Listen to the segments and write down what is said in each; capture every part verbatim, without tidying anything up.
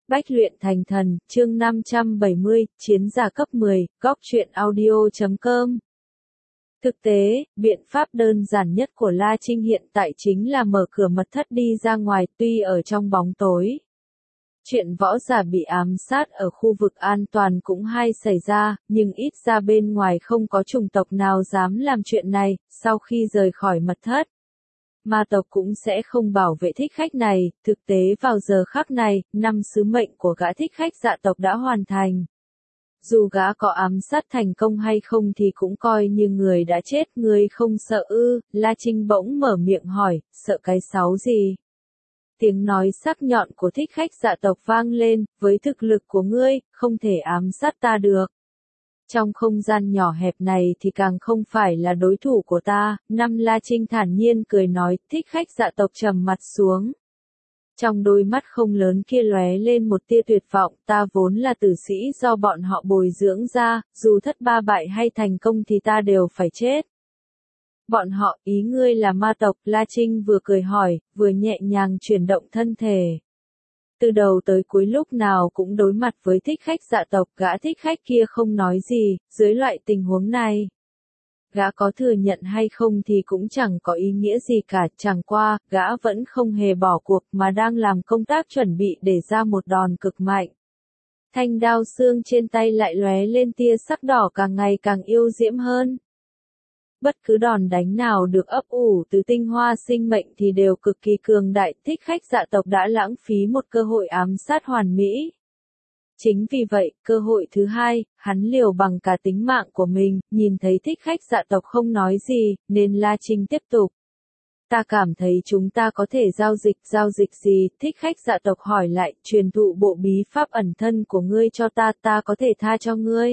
Bách luyện thành thần, chương năm trăm bảy mươi, chiến giả cấp mười, góc truyện audio chấm com. Thực tế, biện pháp đơn giản nhất của La Trinh hiện tại chính là mở cửa mật thất đi ra ngoài, tuy ở trong bóng tối. Chuyện võ giả bị ám sát ở khu vực an toàn cũng hay xảy ra, nhưng ít ra bên ngoài không có chủng tộc nào dám làm chuyện này, sau khi rời khỏi mật thất. Ma tộc cũng sẽ không bảo vệ thích khách này, thực tế vào giờ khắc này, năm sứ mệnh của gã thích khách dạ tộc đã hoàn thành. Dù gã có ám sát thành công hay không thì cũng coi như người đã chết, người không sợ ư? La Trinh bỗng mở miệng hỏi, sợ cái sáu gì? Tiếng nói sắc nhọn của thích khách dạ tộc vang lên, với thực lực của ngươi, không thể ám sát ta được. Trong không gian nhỏ hẹp này thì càng không phải là đối thủ của ta, năm La Trinh thản nhiên cười nói, thích khách dạ tộc trầm mặt xuống. Trong đôi mắt không lớn kia lóe lên một tia tuyệt vọng, ta vốn là tử sĩ do bọn họ bồi dưỡng ra, dù thất ba bại hay thành công thì ta đều phải chết. Bọn họ, ý ngươi là ma tộc? La Trinh vừa cười hỏi, vừa nhẹ nhàng chuyển động thân thể. Từ đầu tới cuối lúc nào cũng đối mặt với thích khách dạ tộc, gã thích khách kia không nói gì, dưới loại tình huống này. Gã có thừa nhận hay không thì cũng chẳng có ý nghĩa gì cả, chẳng qua, gã vẫn không hề bỏ cuộc mà đang làm công tác chuẩn bị để ra một đòn cực mạnh. Thanh đao xương trên tay lại lóe lên tia sắc đỏ càng ngày càng yêu diễm hơn. Bất cứ đòn đánh nào được ấp ủ từ tinh hoa sinh mệnh thì đều cực kỳ cường đại, thích khách dạ tộc đã lãng phí một cơ hội ám sát hoàn mỹ. Chính vì vậy, cơ hội thứ hai, hắn liều bằng cả tính mạng của mình, nhìn thấy thích khách dạ tộc không nói gì, nên La Trinh tiếp tục. Ta cảm thấy chúng ta có thể giao dịch, giao dịch gì? Thích khách dạ tộc hỏi lại, truyền thụ bộ bí pháp ẩn thân của ngươi cho ta, ta có thể tha cho ngươi.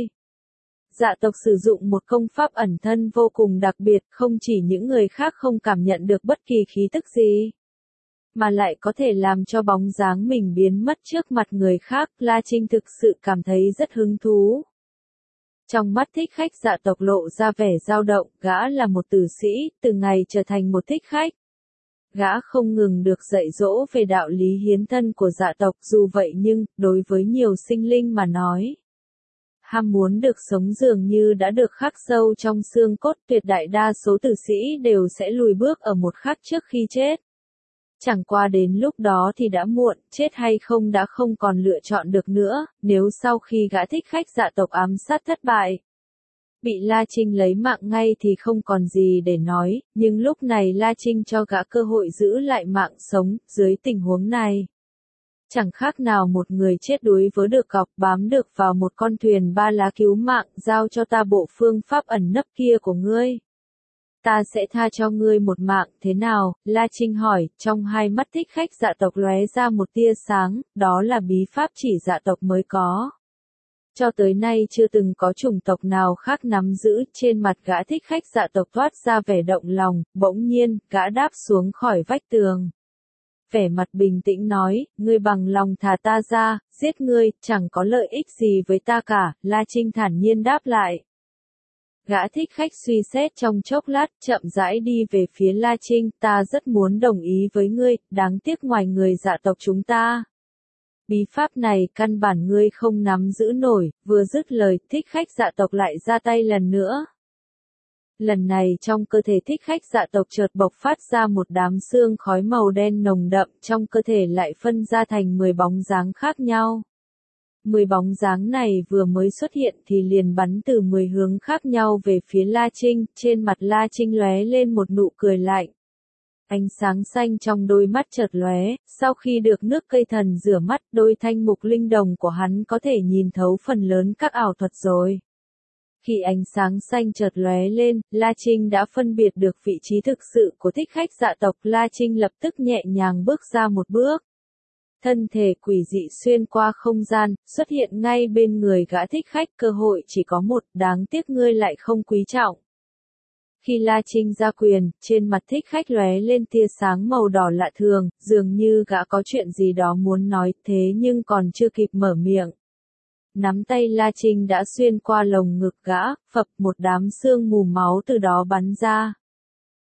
Dạ tộc sử dụng một công pháp ẩn thân vô cùng đặc biệt, không chỉ những người khác không cảm nhận được bất kỳ khí tức gì, mà lại có thể làm cho bóng dáng mình biến mất trước mặt người khác. La Trinh thực sự cảm thấy rất hứng thú. Trong mắt thích khách dạ tộc lộ ra vẻ dao động, gã là một tử sĩ, từ ngày trở thành một thích khách. Gã không ngừng được dạy dỗ về đạo lý hiến thân của dạ tộc, dù vậy nhưng, đối với nhiều sinh linh mà nói, ham muốn được sống dường như đã được khắc sâu trong xương cốt, tuyệt đại đa số tử sĩ đều sẽ lùi bước ở một khắc trước khi chết. Chẳng qua đến lúc đó thì đã muộn, chết hay không đã không còn lựa chọn được nữa, nếu sau khi gã thích khách dạ tộc ám sát thất bại, bị La Trinh lấy mạng ngay thì không còn gì để nói, nhưng lúc này La Trinh cho gã cơ hội giữ lại mạng sống, dưới tình huống này. Chẳng khác nào một người chết đuối với được cọc bám được vào một con thuyền ba lá cứu mạng, giao cho ta bộ phương pháp ẩn nấp kia của ngươi. Ta sẽ tha cho ngươi một mạng, thế nào? La Trinh hỏi, trong hai mắt thích khách dạ tộc lóe ra một tia sáng, đó là bí pháp chỉ dạ tộc mới có. Cho tới nay chưa từng có chủng tộc nào khác nắm giữ, trên mặt gã thích khách dạ tộc toát ra vẻ động lòng, bỗng nhiên, gã đáp xuống khỏi vách tường. Vẻ mặt bình tĩnh nói, ngươi bằng lòng thả ta ra, giết ngươi, chẳng có lợi ích gì với ta cả, La Trinh thản nhiên đáp lại. Gã thích khách suy xét trong chốc lát, chậm rãi đi về phía La Trinh, ta rất muốn đồng ý với ngươi, đáng tiếc ngoài người dạ tộc chúng ta. Bí pháp này căn bản ngươi không nắm giữ nổi, vừa dứt lời, thích khách dạ tộc lại ra tay lần nữa. Lần này trong cơ thể thích khách dạ tộc chợt bộc phát ra một đám xương khói màu đen nồng đậm, trong cơ thể lại phân ra thành mười bóng dáng khác nhau. mười bóng dáng này vừa mới xuất hiện thì liền bắn từ mười hướng khác nhau về phía La Trinh, trên mặt La Trinh lóe lên một nụ cười lạnh. Ánh sáng xanh trong đôi mắt chợt lóe, sau khi được nước cây thần rửa mắt, đôi thanh mục linh đồng của hắn có thể nhìn thấu phần lớn các ảo thuật rồi. Khi ánh sáng xanh chợt lóe lên, La Trinh đã phân biệt được vị trí thực sự của thích khách dạ tộc. La Trinh lập tức nhẹ nhàng bước ra một bước. Thân thể quỷ dị xuyên qua không gian, xuất hiện ngay bên người gã thích khách, cơ hội chỉ có một, đáng tiếc ngươi lại không quý trọng. Khi La Trinh ra quyền, trên mặt thích khách lóe lên tia sáng màu đỏ lạ thường, dường như gã có chuyện gì đó muốn nói, thế nhưng còn chưa kịp mở miệng. Nắm tay La Trinh đã xuyên qua lồng ngực gã, phập một đám sương mù máu từ đó bắn ra.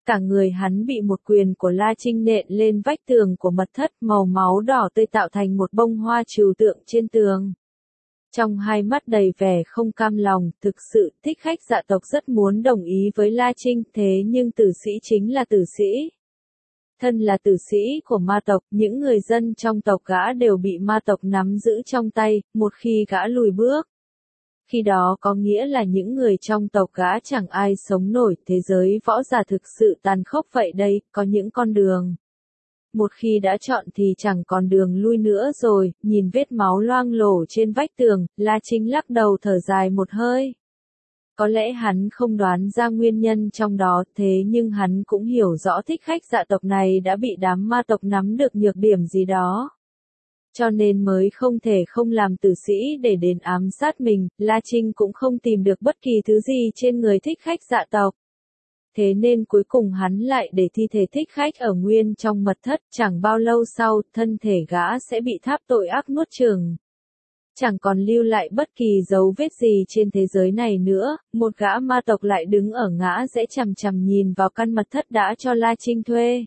Cả người hắn bị một quyền của La Trinh nện lên vách tường của mật thất, màu máu đỏ tươi tạo thành một bông hoa trừu tượng trên tường. Trong hai mắt đầy vẻ không cam lòng, thực sự, Thích Khách dạ tộc rất muốn đồng ý với La Trinh, thế nhưng tử sĩ chính là tử sĩ. Thân là tử sĩ của ma tộc, những người dân trong tộc gã đều bị ma tộc nắm giữ trong tay, một khi gã lùi bước. Khi đó có nghĩa là những người trong tộc gã chẳng ai sống nổi, thế giới võ giả thực sự tàn khốc vậy đây, có những con đường. Một khi đã chọn thì chẳng còn đường lui nữa rồi, nhìn vết máu loang lổ trên vách tường, La Trinh lắc đầu thở dài một hơi. Có lẽ hắn không đoán ra nguyên nhân trong đó, thế nhưng hắn cũng hiểu rõ Thích Khách dạ tộc này đã bị đám ma tộc nắm được nhược điểm gì đó. Cho nên mới không thể không làm tử sĩ để đến ám sát mình, La Trinh cũng không tìm được bất kỳ thứ gì trên người Thích Khách dạ tộc. Thế nên cuối cùng hắn lại để thi thể Thích Khách ở nguyên trong mật thất, chẳng bao lâu sau, thân thể gã sẽ bị tháp tội ác nuốt chửng. Chẳng còn lưu lại bất kỳ dấu vết gì trên thế giới này nữa, một gã ma tộc lại đứng ở ngã rẽ chằm chằm nhìn vào căn mật thất đã cho La Trinh thuê.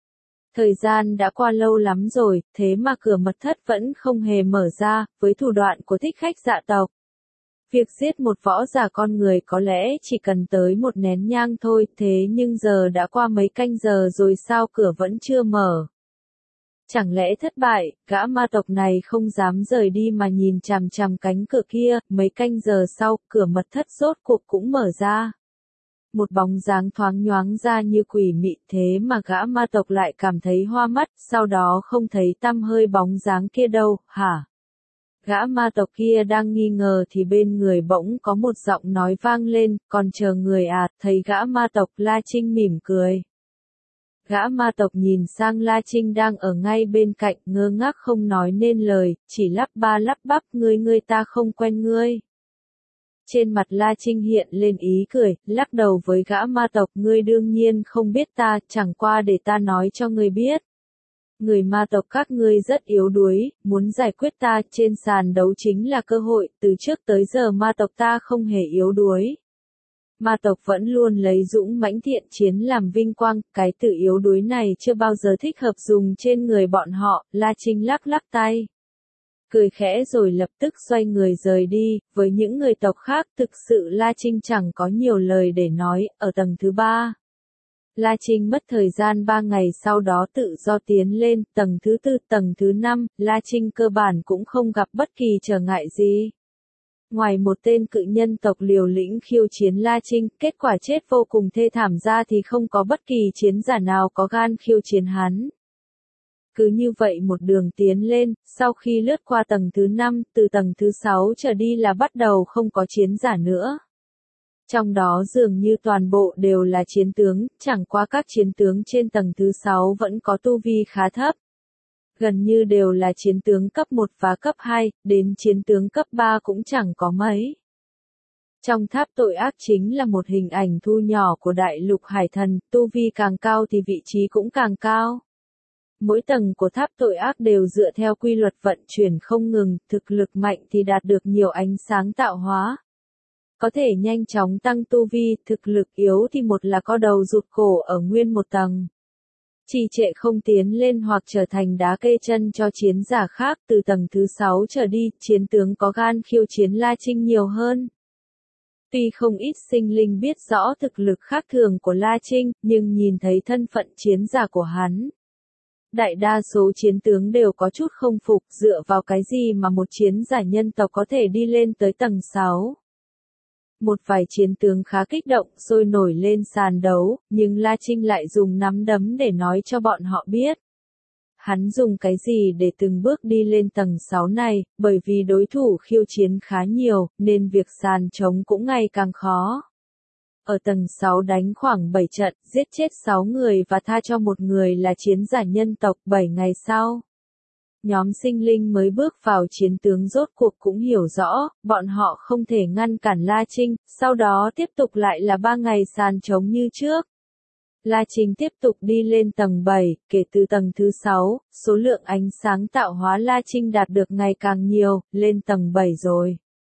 Thời gian đã qua lâu lắm rồi, thế mà cửa mật thất vẫn không hề mở ra, với thủ đoạn của Thích Khách dạ tộc. Việc giết một võ giả con người có lẽ chỉ cần tới một nén nhang thôi, thế nhưng giờ đã qua mấy canh giờ rồi sao cửa vẫn chưa mở. Chẳng lẽ thất bại, gã ma tộc này không dám rời đi mà nhìn chằm chằm cánh cửa kia, mấy canh giờ sau, cửa mật thất rốt cuộc cũng mở ra. Một bóng dáng thoáng nhoáng ra như quỷ mị, thế mà gã ma tộc lại cảm thấy hoa mắt, sau đó không thấy tăm hơi bóng dáng kia đâu, hả? Gã ma tộc kia đang nghi ngờ thì bên người bỗng có một giọng nói vang lên, còn chờ người à, thấy gã ma tộc, La Trinh mỉm cười. Gã ma tộc nhìn sang La Trinh đang ở ngay bên cạnh, ngơ ngác không nói nên lời, chỉ lắp ba lắp bắp, ngươi ngươi ta không quen ngươi. Trên mặt La Trinh hiện lên ý cười, lắc đầu với gã ma tộc, ngươi đương nhiên không biết ta, chẳng qua để ta nói cho ngươi biết. Người ma tộc các ngươi rất yếu đuối, muốn giải quyết ta trên sàn đấu chính là cơ hội, từ trước tới giờ ma tộc ta không hề yếu đuối. Ma tộc vẫn luôn lấy dũng mãnh thiện chiến làm vinh quang, cái từ yếu đuối này chưa bao giờ thích hợp dùng trên người bọn họ, La Trinh lắc lắc tay. Cười khẽ rồi lập tức xoay người rời đi, với những người tộc khác thực sự La Trinh chẳng có nhiều lời để nói, ở tầng thứ ba. La Trinh mất thời gian ba ngày sau đó tự do tiến lên, tầng thứ tư, tầng thứ năm, La Trinh cơ bản cũng không gặp bất kỳ trở ngại gì. Ngoài một tên cự nhân tộc liều lĩnh khiêu chiến La Trinh, kết quả chết vô cùng thê thảm ra thì không có bất kỳ chiến giả nào có gan khiêu chiến hắn. Cứ như vậy một đường tiến lên, sau khi lướt qua tầng thứ năm, từ tầng thứ sáu trở đi là bắt đầu không có chiến giả nữa. Trong đó dường như toàn bộ đều là chiến tướng, chẳng qua các chiến tướng trên tầng thứ sáu vẫn có tu vi khá thấp. Gần như đều là chiến tướng cấp một và cấp hai, đến chiến tướng cấp ba cũng chẳng có mấy. Trong tháp tội ác chính là một hình ảnh thu nhỏ của đại lục hải thần, tu vi càng cao thì vị trí cũng càng cao. Mỗi tầng của tháp tội ác đều dựa theo quy luật vận chuyển không ngừng, thực lực mạnh thì đạt được nhiều ánh sáng tạo hóa. Có thể nhanh chóng tăng tu vi, thực lực yếu thì một là co đầu rụt cổ ở nguyên một tầng. Trì trệ không tiến lên hoặc trở thành đá kê chân cho chiến giả khác, từ tầng thứ sáu trở đi, chiến tướng có gan khiêu chiến La Trinh nhiều hơn. Tuy không ít sinh linh biết rõ thực lực khác thường của La Trinh, nhưng nhìn thấy thân phận chiến giả của hắn. Đại đa số chiến tướng đều có chút không phục, dựa vào cái gì mà một chiến giả nhân tộc có thể đi lên tới tầng sáu. Một vài chiến tướng khá kích động, sôi nổi lên sàn đấu, nhưng La Trinh lại dùng nắm đấm để nói cho bọn họ biết. Hắn dùng cái gì để từng bước đi lên tầng sáu này, bởi vì đối thủ khiêu chiến khá nhiều, nên việc sàn trống cũng ngày càng khó. Ở tầng sáu đánh khoảng bảy trận, giết chết sáu người và tha cho một người là chiến giả nhân tộc. Bảy ngày sau, nhóm sinh linh mới bước vào chiến tướng rốt cuộc cũng hiểu rõ, bọn họ không thể ngăn cản La Trinh, sau đó tiếp tục lại là ba ngày sàn trống như trước. La Trinh tiếp tục đi lên tầng bảy, kể từ tầng thứ sáu, số lượng ánh sáng tạo hóa La Trinh đạt được ngày càng nhiều, lên tầng bảy rồi.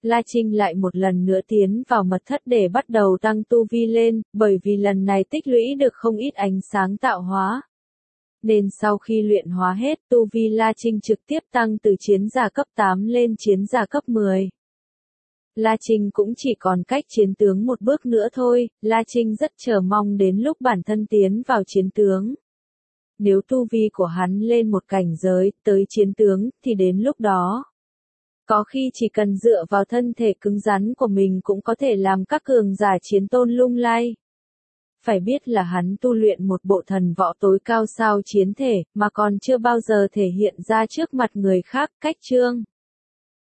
La Trinh lại một lần nữa tiến vào mật thất để bắt đầu tăng tu vi lên, bởi vì lần này tích lũy được không ít ánh sáng tạo hóa. Nên sau khi luyện hóa hết, tu vi La Trinh trực tiếp tăng từ chiến giả cấp tám lên chiến giả cấp mười. La Trinh cũng chỉ còn cách chiến tướng một bước nữa thôi, La Trinh rất chờ mong đến lúc bản thân tiến vào chiến tướng. Nếu tu vi của hắn lên một cảnh giới, tới chiến tướng, thì đến lúc đó, có khi chỉ cần dựa vào thân thể cứng rắn của mình cũng có thể làm các cường giả chiến tôn lung lay. Phải biết là hắn tu luyện một bộ thần võ tối cao sao chiến thể, mà còn chưa bao giờ thể hiện ra trước mặt người khác. Cách chương